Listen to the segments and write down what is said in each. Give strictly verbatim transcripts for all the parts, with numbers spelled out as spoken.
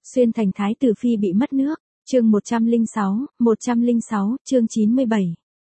Xuyên thành thái tử phi bị mất nước, chương một trăm lẻ sáu, một trăm lẻ sáu, chương chín mươi bảy.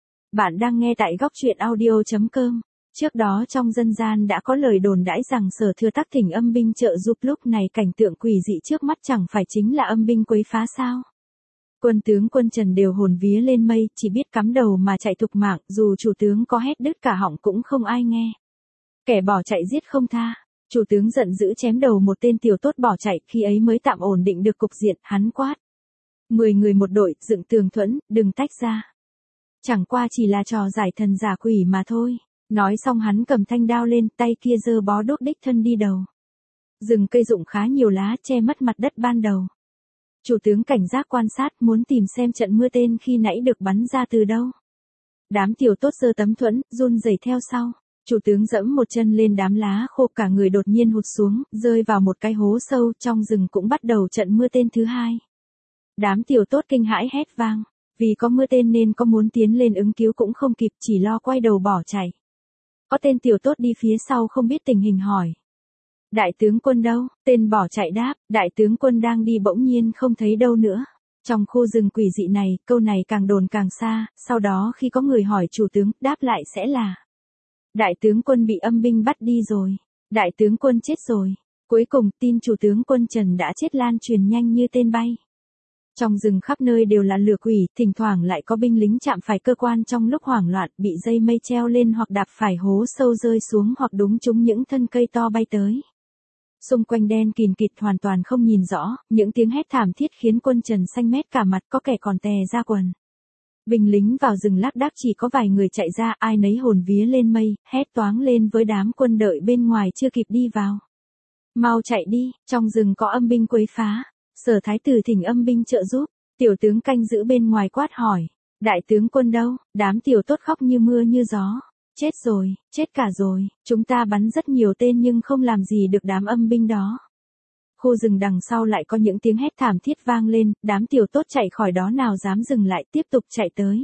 Bạn đang nghe tại góc truyện audio chấm com. Trước đó trong dân gian đã có lời đồn đãi rằng Sở Thừa Tắc thỉnh âm binh trợ giúp, lúc này cảnh tượng quỷ dị trước mắt chẳng phải chính là âm binh quấy phá sao? Quân tướng quân Trần đều hồn vía lên mây, chỉ biết cắm đầu mà chạy thục mạng, dù chủ tướng có hét đứt cả họng cũng không ai nghe. Kẻ bỏ chạy giết không tha. Chủ tướng giận dữ chém đầu một tên tiểu tốt bỏ chạy, khi ấy mới tạm ổn định được cục diện, hắn quát. Mười người một đội, dựng tường thuẫn, đừng tách ra. Chẳng qua chỉ là trò giải thần giả quỷ mà thôi. Nói xong hắn cầm thanh đao lên, tay kia giơ bó đốt đích thân đi đầu. Rừng cây rụng khá nhiều lá, che mất mặt đất ban đầu. Chủ tướng cảnh giác quan sát, muốn tìm xem trận mưa tên khi nãy được bắn ra từ đâu. Đám tiểu tốt giơ tấm thuẫn, run rẩy theo sau. Chủ tướng dẫm một chân lên đám lá khô, cả người đột nhiên hụt xuống, rơi vào một cái hố sâu, trong rừng cũng bắt đầu trận mưa tên thứ hai. Đám tiểu tốt kinh hãi hét vang, vì có mưa tên nên có muốn tiến lên ứng cứu cũng không kịp, chỉ lo quay đầu bỏ chạy. Có tên tiểu tốt đi phía sau không biết tình hình hỏi. Đại tướng quân đâu? Tên bỏ chạy đáp, đại tướng quân đang đi, bỗng nhiên không thấy đâu nữa. Trong khu rừng quỷ dị này, câu này càng đồn càng xa, sau đó khi có người hỏi chủ tướng, đáp lại sẽ là đại tướng quân bị âm binh bắt đi rồi. Đại tướng quân chết rồi. Cuối cùng, tin chủ tướng quân Trần đã chết lan truyền nhanh như tên bay. Trong rừng khắp nơi đều là lửa quỷ, thỉnh thoảng lại có binh lính chạm phải cơ quan trong lúc hoảng loạn, bị dây mây treo lên hoặc đạp phải hố sâu rơi xuống hoặc đúng trúng những thân cây to bay tới. Xung quanh đen kìn kịt hoàn toàn không nhìn rõ, những tiếng hét thảm thiết khiến quân Trần xanh mét cả mặt, có kẻ còn tè ra quần. Binh lính vào rừng lác đác, chỉ có vài người chạy ra, ai nấy hồn vía lên mây, hét toáng lên với đám quân đợi bên ngoài chưa kịp đi vào. Mau chạy đi, trong rừng có âm binh quấy phá. Sở thái tử thỉnh âm binh trợ giúp. Tiểu tướng canh giữ bên ngoài quát hỏi. Đại tướng quân đâu? Đám tiểu tốt khóc như mưa như gió. Chết rồi, chết cả rồi, chúng ta bắn rất nhiều tên nhưng không làm gì được đám âm binh đó. Khu rừng đằng sau lại có những tiếng hét thảm thiết vang lên, đám tiểu tốt chạy khỏi đó nào dám dừng lại, tiếp tục chạy tới.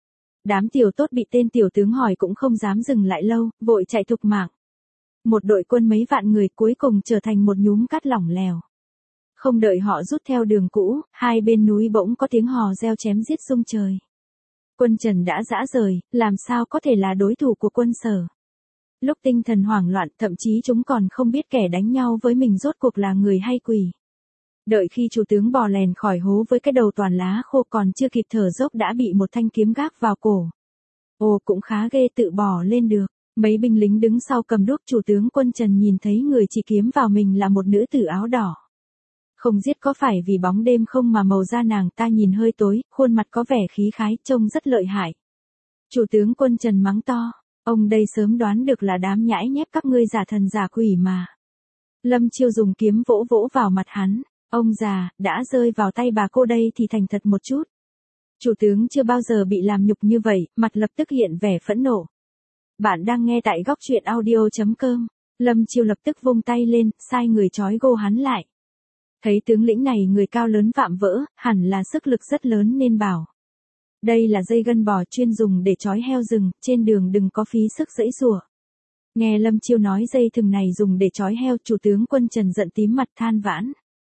Đám tiểu tốt bị tên tiểu tướng hỏi cũng không dám dừng lại lâu, vội chạy thục mạng. Một đội quân mấy vạn người cuối cùng trở thành một nhúm cát lỏng lẻo. Không đợi họ rút theo đường cũ, hai bên núi bỗng có tiếng hò reo chém giết rung trời. Quân Trần đã rã rời, làm sao có thể là đối thủ của quân Sở. Lúc tinh thần hoảng loạn, thậm chí chúng còn không biết kẻ đánh nhau với mình rốt cuộc là người hay quỷ. Đợi khi chủ tướng bò lèn khỏi hố với cái đầu toàn lá khô, còn chưa kịp thở dốc đã bị một thanh kiếm gác vào cổ. Ồ, cũng khá ghê, tự bò lên được. Mấy binh lính đứng sau cầm đuốc, chủ tướng quân Trần nhìn thấy người chỉ kiếm vào mình là một nữ tử áo đỏ. Không giết có phải vì bóng đêm không mà màu da nàng ta nhìn hơi tối, khuôn mặt có vẻ khí khái, trông rất lợi hại. Chủ tướng quân Trần mắng to, ông đây sớm đoán được là đám nhãi nhép các ngươi giả thần giả quỷ mà. Lâm Chiêu dùng kiếm vỗ vỗ vào mặt hắn, ông già, đã rơi vào tay bà cô đây thì thành thật một chút. Chủ tướng chưa bao giờ bị làm nhục như vậy, mặt lập tức hiện vẻ phẫn nộ. Bạn đang nghe tại góc truyện audio chấm com. Lâm Chiêu lập tức vung tay lên, sai người trói gô hắn lại. Thấy tướng lĩnh này người cao lớn vạm vỡ, hẳn là sức lực rất lớn nên bảo. Đây là dây gân bò chuyên dùng để trói heo rừng, trên đường đừng có phí sức giãy giụa. Nghe Lâm Chiêu nói dây thừng này dùng để trói heo, chủ tướng quân Trần giận tím mặt than vãn.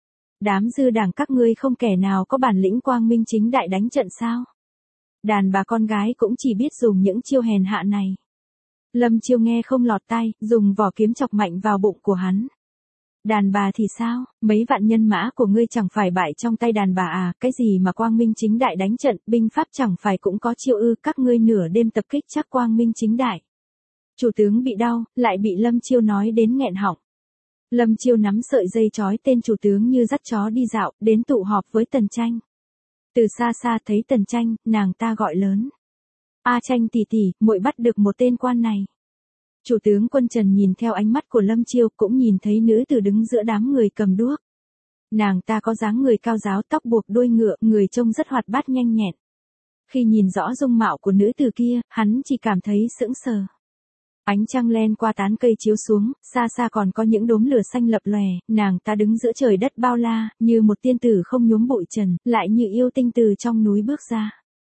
Đám dư đảng các ngươi không kẻ nào có bản lĩnh quang minh chính đại đánh trận sao? Đàn bà con gái cũng chỉ biết dùng những chiêu hèn hạ này. Lâm Chiêu nghe không lọt tai, dùng vỏ kiếm chọc mạnh vào bụng của hắn. Đàn bà thì sao, mấy vạn nhân mã của ngươi chẳng phải bại trong tay đàn bà à, cái gì mà quang minh chính đại đánh trận, binh pháp chẳng phải cũng có chiêu ư, các ngươi nửa đêm tập kích chắc quang minh chính đại. Chủ tướng bị đau, lại bị Lâm Chiêu nói đến nghẹn họng. Lâm Chiêu nắm sợi dây trói tên chủ tướng như dắt chó đi dạo, đến tụ họp với Tần Tranh. Từ xa xa thấy Tần Tranh, nàng ta gọi lớn. A Tranh tỷ tỷ, muội bắt được một tên quan này. Chủ tướng quân Trần nhìn theo ánh mắt của Lâm Chiêu, cũng nhìn thấy nữ tử đứng giữa đám người cầm đuốc. Nàng ta có dáng người cao ráo, tóc buộc đuôi ngựa, người trông rất hoạt bát nhanh nhẹn. Khi nhìn rõ dung mạo của nữ tử kia, hắn chỉ cảm thấy sững sờ. Ánh trăng len qua tán cây chiếu xuống, xa xa còn có những đốm lửa xanh lập lòe, nàng ta đứng giữa trời đất bao la, như một tiên tử không nhuốm bụi trần, lại như yêu tinh từ trong núi bước ra.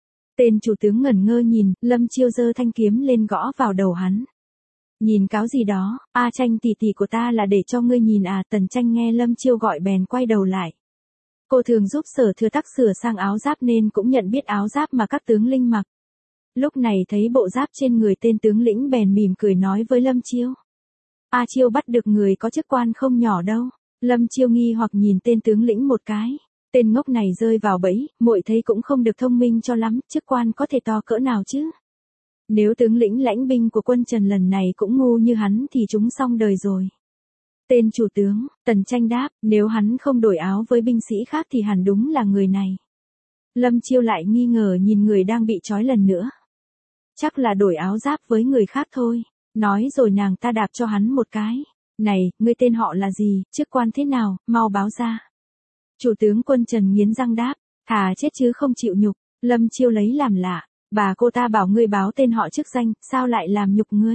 Tên chủ tướng ngẩn ngơ nhìn, Lâm Chiêu giơ thanh kiếm lên gõ vào đầu hắn. Nhìn cáo gì đó, A Tranh tỷ tỷ của ta là để cho ngươi nhìn à. Tần Tranh nghe Lâm Chiêu gọi bèn quay đầu lại. Cô thường giúp Sở Thừa Tắc sửa sang áo giáp nên cũng nhận biết áo giáp mà các tướng lĩnh mặc. Lúc này thấy bộ giáp trên người tên tướng lĩnh bèn mỉm cười nói với Lâm Chiêu. A Chiêu bắt được người có chức quan không nhỏ đâu. Lâm Chiêu nghi hoặc nhìn tên tướng lĩnh một cái. Tên ngốc này rơi vào bẫy, muội thấy cũng không được thông minh cho lắm, chức quan có thể to cỡ nào chứ. Nếu tướng lĩnh lãnh binh của quân Trần lần này cũng ngu như hắn thì chúng xong đời rồi. Tên chủ tướng, Tần Tranh đáp, nếu hắn không đổi áo với binh sĩ khác thì hẳn đúng là người này. Lâm Chiêu lại nghi ngờ nhìn người đang bị trói lần nữa. Chắc là đổi áo giáp với người khác thôi. Nói rồi nàng ta đạp cho hắn một cái. Này, ngươi tên họ là gì, chức quan thế nào, mau báo ra. Chủ tướng quân Trần nghiến răng đáp, thà chết chứ không chịu nhục. Lâm Chiêu lấy làm lạ, bà cô ta bảo ngươi báo tên họ chức danh, sao lại làm nhục ngươi.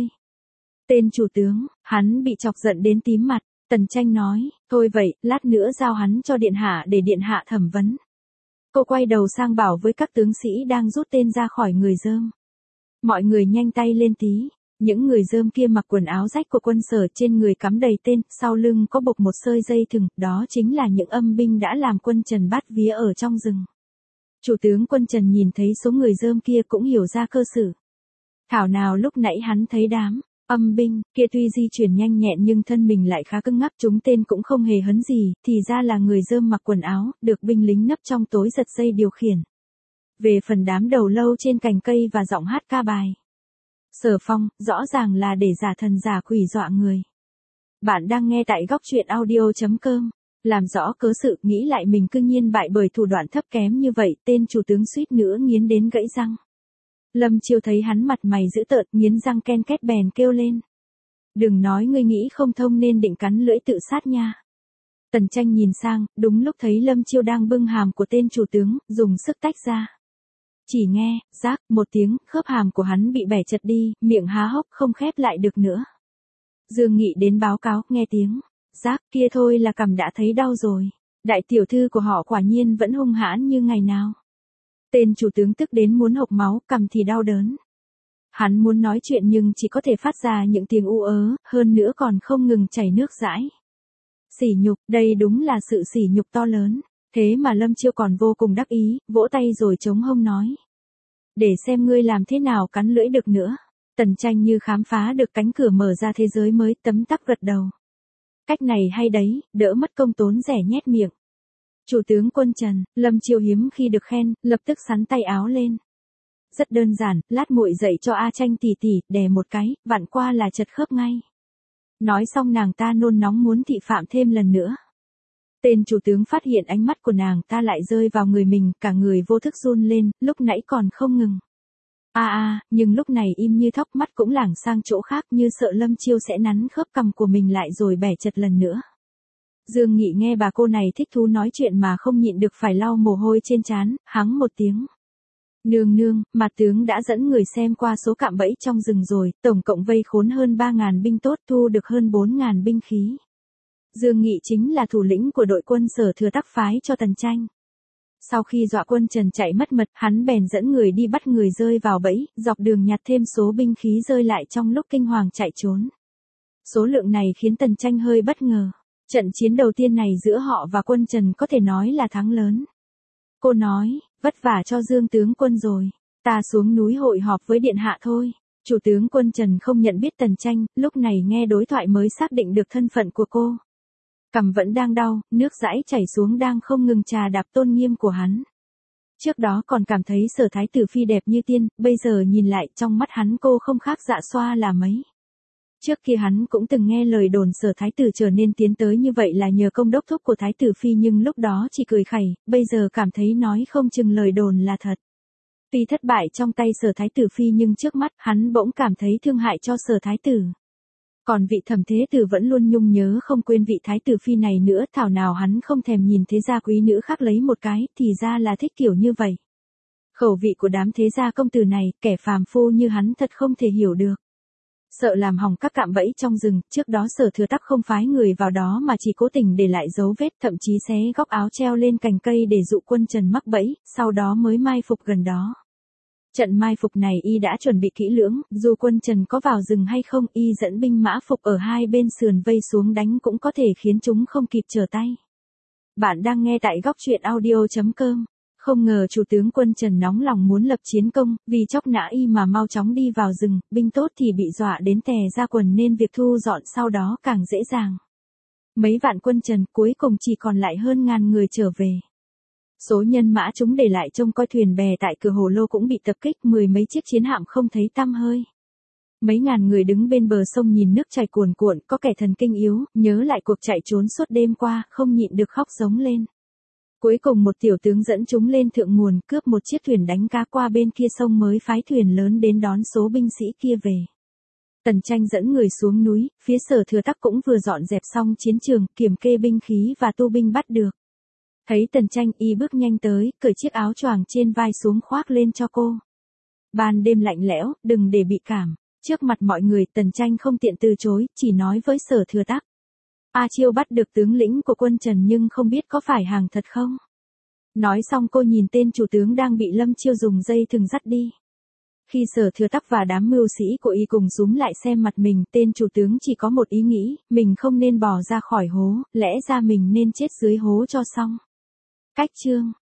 Tên chủ tướng, hắn bị chọc giận đến tím mặt. Tần Tranh nói, thôi vậy, lát nữa giao hắn cho điện hạ để điện hạ thẩm vấn. Cô quay đầu sang bảo với các tướng sĩ đang rút tên ra khỏi người dơm. Mọi người nhanh tay lên tí. Những người dơm kia mặc quần áo rách của quân Sở, trên người cắm đầy tên, sau lưng có buộc một sợi dây thừng, đó chính là những âm binh đã làm quân Trần bắt vía ở trong rừng. Chủ tướng quân Trần nhìn thấy số người dơm kia cũng hiểu ra cơ sự. Thảo nào lúc nãy hắn thấy đám âm binh kia tuy di chuyển nhanh nhẹn nhưng thân mình lại khá cứng ngắc, chúng tên cũng không hề hấn gì, thì ra là người dơm mặc quần áo, được binh lính nấp trong tối giật dây điều khiển. Về phần đám đầu lâu trên cành cây và giọng hát ca bài Sở Phong, rõ ràng là để giả thần giả quỷ dọa người. Bạn đang nghe tại góc truyện audio chấm com. Làm rõ cớ sự, nghĩ lại mình cư nhiên bại bởi thủ đoạn thấp kém như vậy, tên chủ tướng suýt nữa nghiến đến gãy răng. Lâm Chiêu thấy hắn mặt mày dữ tợn, nghiến răng ken két bèn kêu lên. Đừng nói ngươi nghĩ không thông nên định cắn lưỡi tự sát nha. Tần Tranh nhìn sang, đúng lúc thấy Lâm Chiêu đang bưng hàm của tên chủ tướng, dùng sức tách ra. Chỉ nghe, rác, một tiếng, khớp hàm của hắn bị bẻ chật đi, miệng há hốc không khép lại được nữa. Dương Nghị đến báo cáo, nghe tiếng, rác, kia thôi là cằm đã thấy đau rồi. Đại tiểu thư của họ quả nhiên vẫn hung hãn như ngày nào. Tên chủ tướng tức đến muốn hộc máu, cằm thì đau đớn. Hắn muốn nói chuyện nhưng chỉ có thể phát ra những tiếng u ớ, hơn nữa còn không ngừng chảy nước dãi. Sỉ nhục, đây đúng là sự sỉ nhục to lớn. Thế mà Lâm Chiêu còn vô cùng đắc ý, vỗ tay rồi chống hông nói. Để xem ngươi làm thế nào cắn lưỡi được nữa. Tần Tranh như khám phá được cánh cửa mở ra thế giới mới, tấm tắc gật đầu. Cách này hay đấy, đỡ mất công tốn rẻ nhét miệng. Chủ tướng quân Trần, Lâm Chiêu hiếm khi được khen, lập tức xắn tay áo lên. Rất đơn giản, lát muội dạy cho A Tranh tỉ tỉ, đè một cái, vặn qua là chật khớp ngay. Nói xong nàng ta nôn nóng muốn thị phạm thêm lần nữa. Tên chủ tướng phát hiện ánh mắt của nàng ta lại rơi vào người mình, cả người vô thức run lên, lúc nãy còn không ngừng. A a, nhưng lúc này im như thóc, mắt cũng lảng sang chỗ khác như sợ Lâm Chiêu sẽ nắn khớp cằm của mình lại rồi bẻ chật lần nữa. Dương Nghị nghe bà cô này thích thú nói chuyện mà không nhịn được phải lau mồ hôi trên trán, hắng một tiếng. Nương nương, mặt tướng đã dẫn người xem qua số cạm bẫy trong rừng rồi, tổng cộng vây khốn hơn ba ngàn binh tốt, thu được hơn bốn ngàn binh khí. Dương Nghị chính là thủ lĩnh của đội quân Sở Thừa Tắc phái cho Tần Tranh. Sau khi dọa quân Trần chạy mất mật, hắn bèn dẫn người đi bắt người rơi vào bẫy, dọc đường nhặt thêm số binh khí rơi lại trong lúc kinh hoàng chạy trốn. Số lượng này khiến Tần Tranh hơi bất ngờ. Trận chiến đầu tiên này giữa họ và quân Trần có thể nói là thắng lớn. Cô nói, vất vả cho Dương tướng quân rồi, ta xuống núi hội họp với điện hạ thôi. Chủ tướng quân Trần không nhận biết Tần Tranh, lúc này nghe đối thoại mới xác định được thân phận của cô. Cằm vẫn đang đau, nước dãi chảy xuống đang không ngừng trà đạp tôn nghiêm của hắn. Trước đó còn cảm thấy Sở Thái tử phi đẹp như tiên, bây giờ nhìn lại trong mắt hắn cô không khác Dạ Xoa là mấy. Trước kia hắn cũng từng nghe lời đồn Sở Thái tử trở nên tiến tới như vậy là nhờ công đốc thúc của Thái tử phi, nhưng lúc đó chỉ cười khẩy, bây giờ cảm thấy nói không chừng lời đồn là thật. Tuy thất bại trong tay Sở Thái tử phi nhưng trước mắt hắn bỗng cảm thấy thương hại cho Sở Thái tử. Còn vị Thẩm Thế Tử vẫn luôn nhung nhớ không quên vị Thái tử phi này nữa, thảo nào hắn không thèm nhìn thế gia quý nữ khác lấy một cái, thì ra là thích kiểu như vậy. Khẩu vị của đám thế gia công tử này, kẻ phàm phu như hắn thật không thể hiểu được. Sợ làm hỏng các cạm bẫy trong rừng, trước đó Sở Thừa Tắc không phái người vào đó mà chỉ cố tình để lại dấu vết, thậm chí xé góc áo treo lên cành cây để dụ quân Trần mắc bẫy, sau đó mới mai phục gần đó. Trận mai phục này y đã chuẩn bị kỹ lưỡng, dù quân Trần có vào rừng hay không, y dẫn binh mã phục ở hai bên sườn vây xuống đánh cũng có thể khiến chúng không kịp trở tay. Bạn đang nghe tại góc truyện audio.com. Không ngờ chủ tướng quân Trần nóng lòng muốn lập chiến công, vì chóc nã y mà mau chóng đi vào rừng, binh tốt thì bị dọa đến tè ra quần nên việc thu dọn sau đó càng dễ dàng. Mấy vạn quân Trần cuối cùng chỉ còn lại hơn ngàn người trở về. Số nhân mã chúng để lại trông coi thuyền bè tại cửa Hồ Lô cũng bị tập kích, mười mấy chiếc chiến hạm không thấy tăm hơi. Mấy ngàn người đứng bên bờ sông nhìn nước chảy cuồn cuộn, có kẻ thần kinh yếu, nhớ lại cuộc chạy trốn suốt đêm qua, không nhịn được khóc giống lên. Cuối cùng một tiểu tướng dẫn chúng lên thượng nguồn, cướp một chiếc thuyền đánh cá qua bên kia sông mới phái thuyền lớn đến đón số binh sĩ kia về. Tần Tranh dẫn người xuống núi, phía Sở Thừa Tắc cũng vừa dọn dẹp xong chiến trường, kiểm kê binh khí và tu binh bắt được. Thấy Tần Tranh, y bước nhanh tới, cởi chiếc áo choàng trên vai xuống khoác lên cho cô. Ban đêm lạnh lẽo, đừng để bị cảm. Trước mặt mọi người, Tần Tranh không tiện từ chối, chỉ nói với Sở Thừa Tắc. A Chiêu bắt được tướng lĩnh của quân Trần nhưng không biết có phải hàng thật không? Nói xong cô nhìn tên chủ tướng đang bị Lâm Chiêu dùng dây thừng dắt đi. Khi Sở Thừa Tắc và đám mưu sĩ của y cùng súm lại xem mặt mình, tên chủ tướng chỉ có một ý nghĩ, mình không nên bò ra khỏi hố, lẽ ra mình nên chết dưới hố cho xong. Cách chương